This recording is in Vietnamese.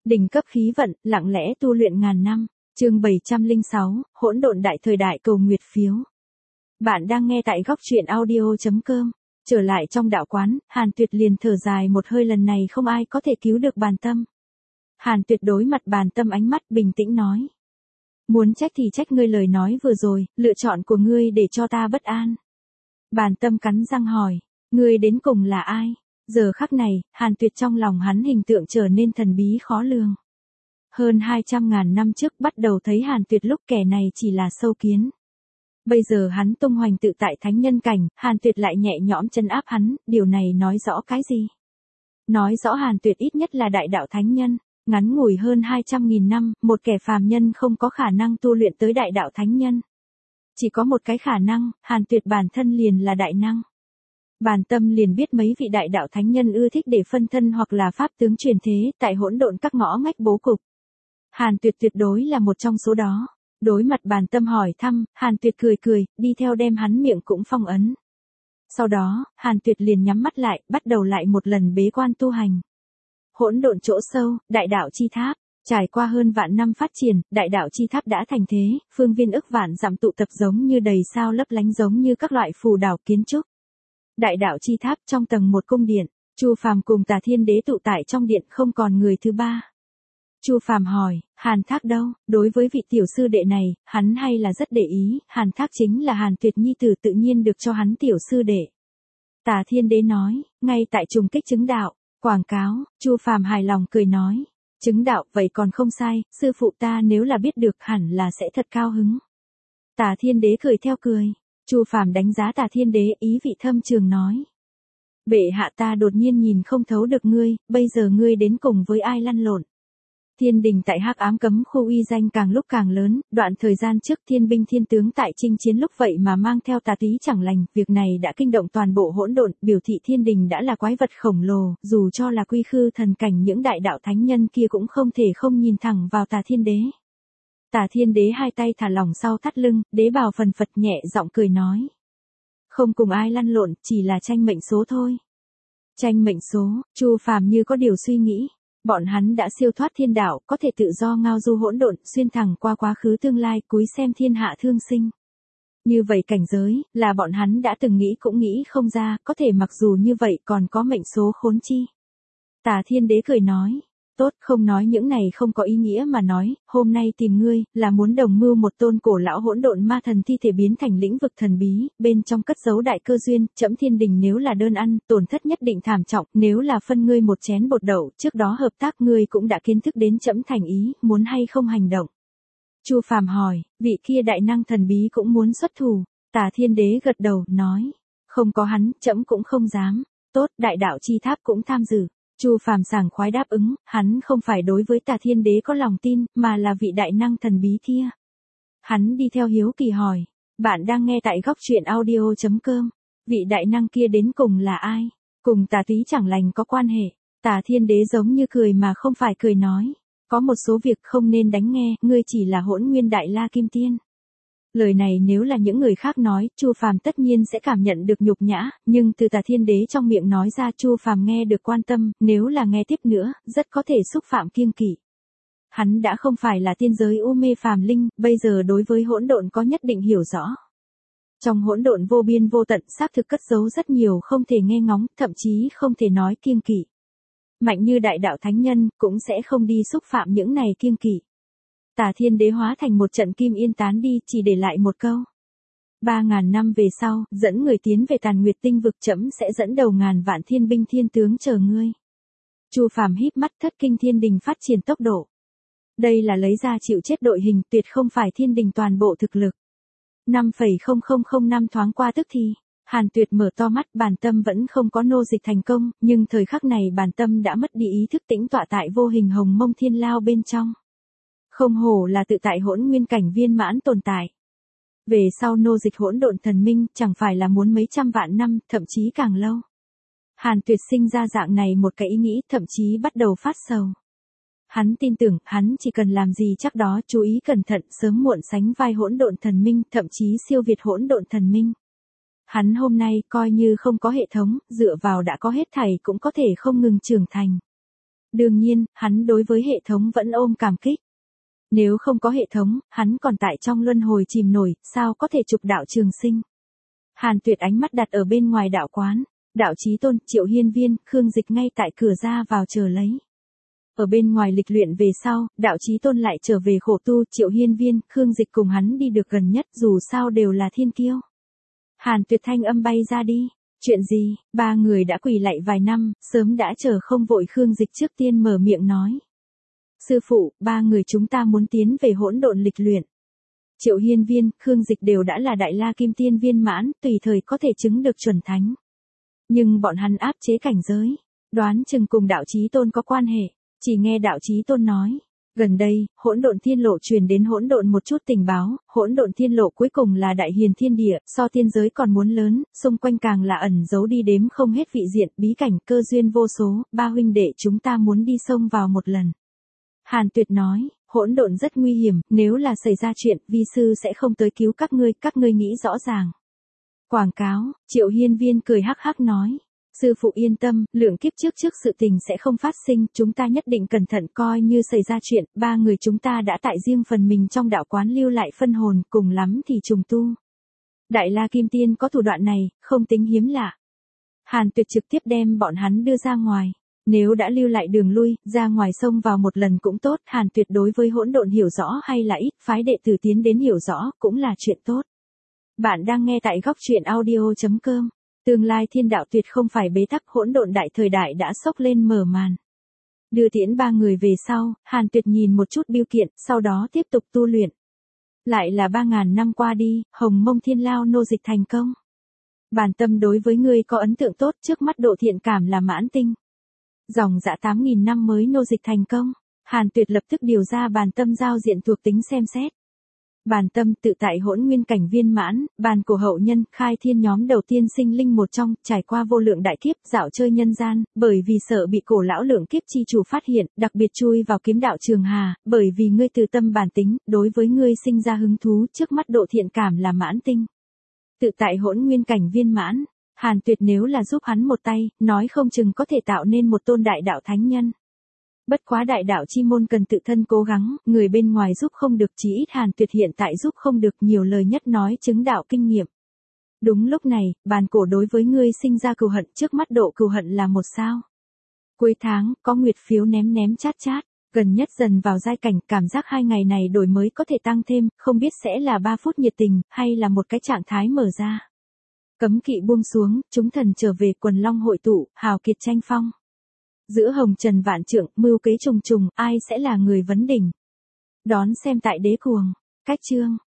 Đỉnh cấp khí vận, lặng lẽ tu luyện ngàn năm. Chương 706, hỗn độn đại thời đại cầu nguyệt phiếu. Bạn đang nghe tại góc truyện audio.com. Trở lại trong đạo quán, Hàn Tuyệt liền thở dài một hơi, lần này không ai có thể cứu được Bàn Tâm. Hàn Tuyệt đối mặt Bàn Tâm, ánh mắt bình tĩnh nói. Muốn trách thì trách ngươi lời nói vừa rồi, lựa chọn của ngươi để cho ta bất an. Bàn Tâm cắn răng hỏi, ngươi đến cùng là ai? Giờ khắc này, Hàn Tuyệt trong lòng hắn hình tượng trở nên thần bí khó lường. Hơn 200.000 năm trước bắt đầu thấy Hàn Tuyệt lúc kẻ này chỉ là sâu kiến. Bây giờ hắn tung hoành tự tại thánh nhân cảnh, Hàn Tuyệt lại nhẹ nhõm trấn áp hắn, điều này nói rõ cái gì? Nói rõ Hàn Tuyệt ít nhất là đại đạo thánh nhân, ngắn ngủi hơn 200.000 năm, một kẻ phàm nhân không có khả năng tu luyện tới đại đạo thánh nhân. Chỉ có một cái khả năng, Hàn Tuyệt bản thân liền là đại năng. Bàn Tâm liền biết mấy vị đại đạo thánh nhân ưa thích để phân thân hoặc là pháp tướng truyền thế, tại hỗn độn các ngõ ngách bố cục. Hàn Tuyệt tuyệt đối là một trong số đó. Đối mặt Bàn Tâm hỏi thăm, Hàn Tuyệt cười cười, đi theo đem hắn miệng cũng phong ấn. Sau đó, Hàn Tuyệt liền nhắm mắt lại, bắt đầu lại một lần bế quan tu hành. Hỗn độn chỗ sâu, đại đạo chi tháp. Trải qua hơn vạn năm phát triển, đại đạo chi tháp đã thành thế, phương viên ức vạn dặm tụ tập giống như đầy sao lấp lánh, giống như các loại phù đảo kiến trúc. Đại đạo chi tháp trong tầng một cung điện, Chu Phàm cùng Tà Thiên Đế tụ tại trong điện, không còn người thứ ba. Chu Phàm hỏi, Hàn Thác đâu? Đối với vị tiểu sư đệ này, hắn hay là rất để ý, Hàn Thác chính là Hàn Tuyệt nhi tử, tự nhiên được cho hắn tiểu sư đệ. Tà Thiên Đế nói, ngay tại trùng kích chứng đạo, quảng cáo. Chu Phàm hài lòng cười nói, chứng đạo vậy còn không sai, sư phụ ta nếu là biết được hẳn là sẽ thật cao hứng. Tà Thiên Đế cười theo cười. Chu Phàm đánh giá Tà Thiên Đế, ý vị thâm trường nói. Bệ hạ, ta đột nhiên nhìn không thấu được ngươi, bây giờ ngươi đến cùng với ai lăn lộn? Thiên đình tại hắc ám cấm khu uy danh càng lúc càng lớn, đoạn thời gian trước thiên binh thiên tướng tại chinh chiến lúc vậy mà mang theo tà túy chẳng lành, việc này đã kinh động toàn bộ hỗn độn, biểu thị thiên đình đã là quái vật khổng lồ, dù cho là quy khư thần cảnh những đại đạo thánh nhân kia cũng không thể không nhìn thẳng vào Tà Thiên Đế. Tà Thiên Đế hai tay thả lỏng sau thắt lưng, đế bào phần phật nhẹ giọng cười nói. Không cùng ai lăn lộn, chỉ là tranh mệnh số thôi. Tranh mệnh số, Chu Phàm như có điều suy nghĩ. Bọn hắn đã siêu thoát thiên đạo, có thể tự do ngao du hỗn độn, xuyên thẳng qua quá khứ tương lai, cúi xem thiên hạ thương sinh. Như vậy cảnh giới, là bọn hắn đã từng nghĩ cũng nghĩ không ra, có thể mặc dù như vậy còn có mệnh số khốn chi. Tà Thiên Đế cười nói. Tốt, không nói những này không có ý nghĩa mà nói, hôm nay tìm ngươi, là muốn đồng mưu một tôn cổ lão hỗn độn ma thần thi thể biến thành lĩnh vực thần bí, bên trong cất giấu đại cơ duyên, trẫm thiên đình nếu là đơn ăn, tổn thất nhất định thảm trọng, nếu là phân ngươi một chén bột đậu, trước đó hợp tác ngươi cũng đã kiến thức đến trẫm thành ý, muốn hay không hành động. Chu Phàm hỏi, vị kia đại năng thần bí cũng muốn xuất thủ. Tà Thiên Đế gật đầu, nói, không có hắn, trẫm cũng không dám. Tốt, đại đạo chi tháp cũng tham dự. Chu Phàm sảng khoái đáp ứng, hắn không phải đối với Tà Thiên Đế có lòng tin, mà là vị đại năng thần bí kia. Hắn đi theo hiếu kỳ hỏi, bạn đang nghe tại góc truyện audio.com, vị đại năng kia đến cùng là ai? Cùng tà túy chẳng lành có quan hệ? Tà Thiên Đế giống như cười mà không phải cười nói, có một số việc không nên đánh nghe, ngươi chỉ là hỗn nguyên đại la kim tiên. Lời này nếu là những người khác nói, Chu Phàm tất nhiên sẽ cảm nhận được nhục nhã, nhưng từ Tà Thiên Đế trong miệng nói ra Chu Phàm nghe được quan tâm, nếu là nghe tiếp nữa, rất có thể xúc phạm kiêng kỵ. Hắn đã không phải là tiên giới u mê phàm linh, bây giờ đối với hỗn độn có nhất định hiểu rõ. Trong hỗn độn vô biên vô tận xác thực cất giấu rất nhiều không thể nghe ngóng, thậm chí không thể nói kiêng kỵ. Mạnh như đại đạo thánh nhân, cũng sẽ không đi xúc phạm những này kiêng kỵ. Tà Thiên Đế hóa thành một trận kim yên tán đi, chỉ để lại một câu. 3.000 năm về sau, dẫn người tiến về Tàn Nguyệt tinh vực, trẫm sẽ dẫn đầu ngàn vạn thiên binh thiên tướng chờ ngươi. Chu Phàm híp mắt, thất kinh thiên đình phát triển tốc độ. Đây là lấy ra chịu chết đội hình, tuyệt không phải thiên đình toàn bộ thực lực. 5,0005 năm thoáng qua tức thì, Hàn Tuyệt mở to mắt, Bàn Tâm vẫn không có nô dịch thành công, nhưng thời khắc này Bàn Tâm đã mất đi ý thức, tĩnh tọa tại vô hình hồng mông thiên lao bên trong. Không hổ là tự tại hỗn nguyên cảnh viên mãn tồn tại. Về sau nô dịch hỗn độn thần minh, chẳng phải là muốn mấy trăm vạn năm, thậm chí càng lâu. Hàn Tuyệt sinh ra dạng này một cái ý nghĩ, thậm chí bắt đầu phát sầu. Hắn tin tưởng, hắn chỉ cần làm gì chắc đó, chú ý cẩn thận, sớm muộn sánh vai hỗn độn thần minh, thậm chí siêu việt hỗn độn thần minh. Hắn hôm nay coi như không có hệ thống, dựa vào đã có hết thảy cũng có thể không ngừng trưởng thành. Đương nhiên, hắn đối với hệ thống vẫn ôm cảm kích. Nếu không có hệ thống, hắn còn tại trong luân hồi chìm nổi, sao có thể trục đạo trường sinh. Hàn Tuyệt ánh mắt đặt ở bên ngoài đạo quán, Đạo Chí Tôn, Triệu Hiên Viên, Khương Dịch ngay tại cửa ra vào chờ lấy. Ở bên ngoài lịch luyện về sau, Đạo Chí Tôn lại trở về khổ tu, Triệu Hiên Viên, Khương Dịch cùng hắn đi được gần nhất, dù sao đều là thiên kiêu. Hàn Tuyệt thanh âm bay ra đi. Chuyện gì? Ba người đã quỳ lạy vài năm, sớm đã chờ không vội. Khương Dịch trước tiên mở miệng nói. Sư phụ, ba người chúng ta muốn tiến về hỗn độn lịch luyện. Triệu Hiên Viên, Khương Dịch đều đã là Đại La Kim Tiên viên mãn, tùy thời có thể chứng được chuẩn thánh. Nhưng bọn hắn áp chế cảnh giới, đoán chừng cùng Đạo Chí Tôn có quan hệ. Chỉ nghe Đạo Chí Tôn nói, gần đây, hỗn độn thiên lộ truyền đến hỗn độn một chút tình báo, hỗn độn thiên lộ cuối cùng là đại hiền thiên địa, so thiên giới còn muốn lớn, xung quanh càng là ẩn giấu đi đếm không hết vị diện, bí cảnh, cơ duyên vô số, ba huynh đệ chúng ta muốn đi xông vào một lần. Hàn Tuyệt nói, hỗn độn rất nguy hiểm, nếu là xảy ra chuyện, vi sư sẽ không tới cứu các ngươi nghĩ rõ ràng. Quảng cáo, Triệu Hiên Viên cười hắc hắc nói. Sư phụ yên tâm, lượng kiếp trước sự tình sẽ không phát sinh, chúng ta nhất định cẩn thận coi như xảy ra chuyện, ba người chúng ta đã tại riêng phần mình trong đạo quán lưu lại phân hồn, cùng lắm thì trùng tu. Đại La Kim Tiên có thủ đoạn này, không tính hiếm lạ. Hàn Tuyệt trực tiếp đem bọn hắn đưa ra ngoài. Nếu đã lưu lại đường lui, ra ngoài sông vào một lần cũng tốt, Hàn Tuyệt đối với hỗn độn hiểu rõ hay là ít, phái đệ tử tiến đến hiểu rõ, cũng là chuyện tốt. Bạn đang nghe tại góc truyện audio.com. Tương lai thiên đạo tuyệt không phải bế tắc, hỗn độn đại thời đại đã xốc lên mở màn. Đưa tiễn ba người về sau, Hàn Tuyệt nhìn một chút bưu kiện, sau đó tiếp tục tu luyện. Lại là 3.000 năm qua đi, Hồng Mông Thiên Lao nô dịch thành công. Bản tâm đối với ngươi có ấn tượng tốt, trước mắt độ thiện cảm là mãn tinh. Dòng dã 8.000 năm mới nô dịch thành công. Hàn Tuyệt lập tức điều ra bàn tâm giao diện thuộc tính xem xét. Bàn tâm tự tại hỗn nguyên cảnh viên mãn, bàn cổ hậu nhân, khai thiên nhóm đầu tiên sinh linh một trong, trải qua vô lượng đại kiếp, dạo chơi nhân gian, bởi vì sợ bị cổ lão lượng kiếp chi chủ phát hiện, đặc biệt chui vào kiếm đạo trường hà, bởi vì ngươi từ tâm bản tính, đối với ngươi sinh ra hứng thú, trước mắt độ thiện cảm là mãn tinh. Tự tại hỗn nguyên cảnh viên mãn, Hàn Tuyệt nếu là giúp hắn một tay, nói không chừng có thể tạo nên một tôn đại đạo thánh nhân. Bất quá đại đạo chi môn cần tự thân cố gắng, người bên ngoài giúp không được, chí ít Hàn Tuyệt hiện tại giúp không được, nhiều lời nhất nói chứng đạo kinh nghiệm. Đúng lúc này, bàn cổ đối với ngươi sinh ra cừu hận, trước mắt độ cừu hận là 1 sao. Cuối tháng, có nguyệt phiếu ném chát, gần nhất dần vào giai cảnh, cảm giác 2 ngày này đổi mới có thể tăng thêm, không biết sẽ là 3 phút nhiệt tình, hay là một cái trạng thái mở ra. Cấm kỵ buông xuống, chúng thần trở về, quần long hội tụ, hào kiệt tranh phong. Giữa hồng trần vạn trượng, mưu kế trùng trùng, ai sẽ là người vấn đỉnh. Đón xem tại Đế Cuồng. Cách chương.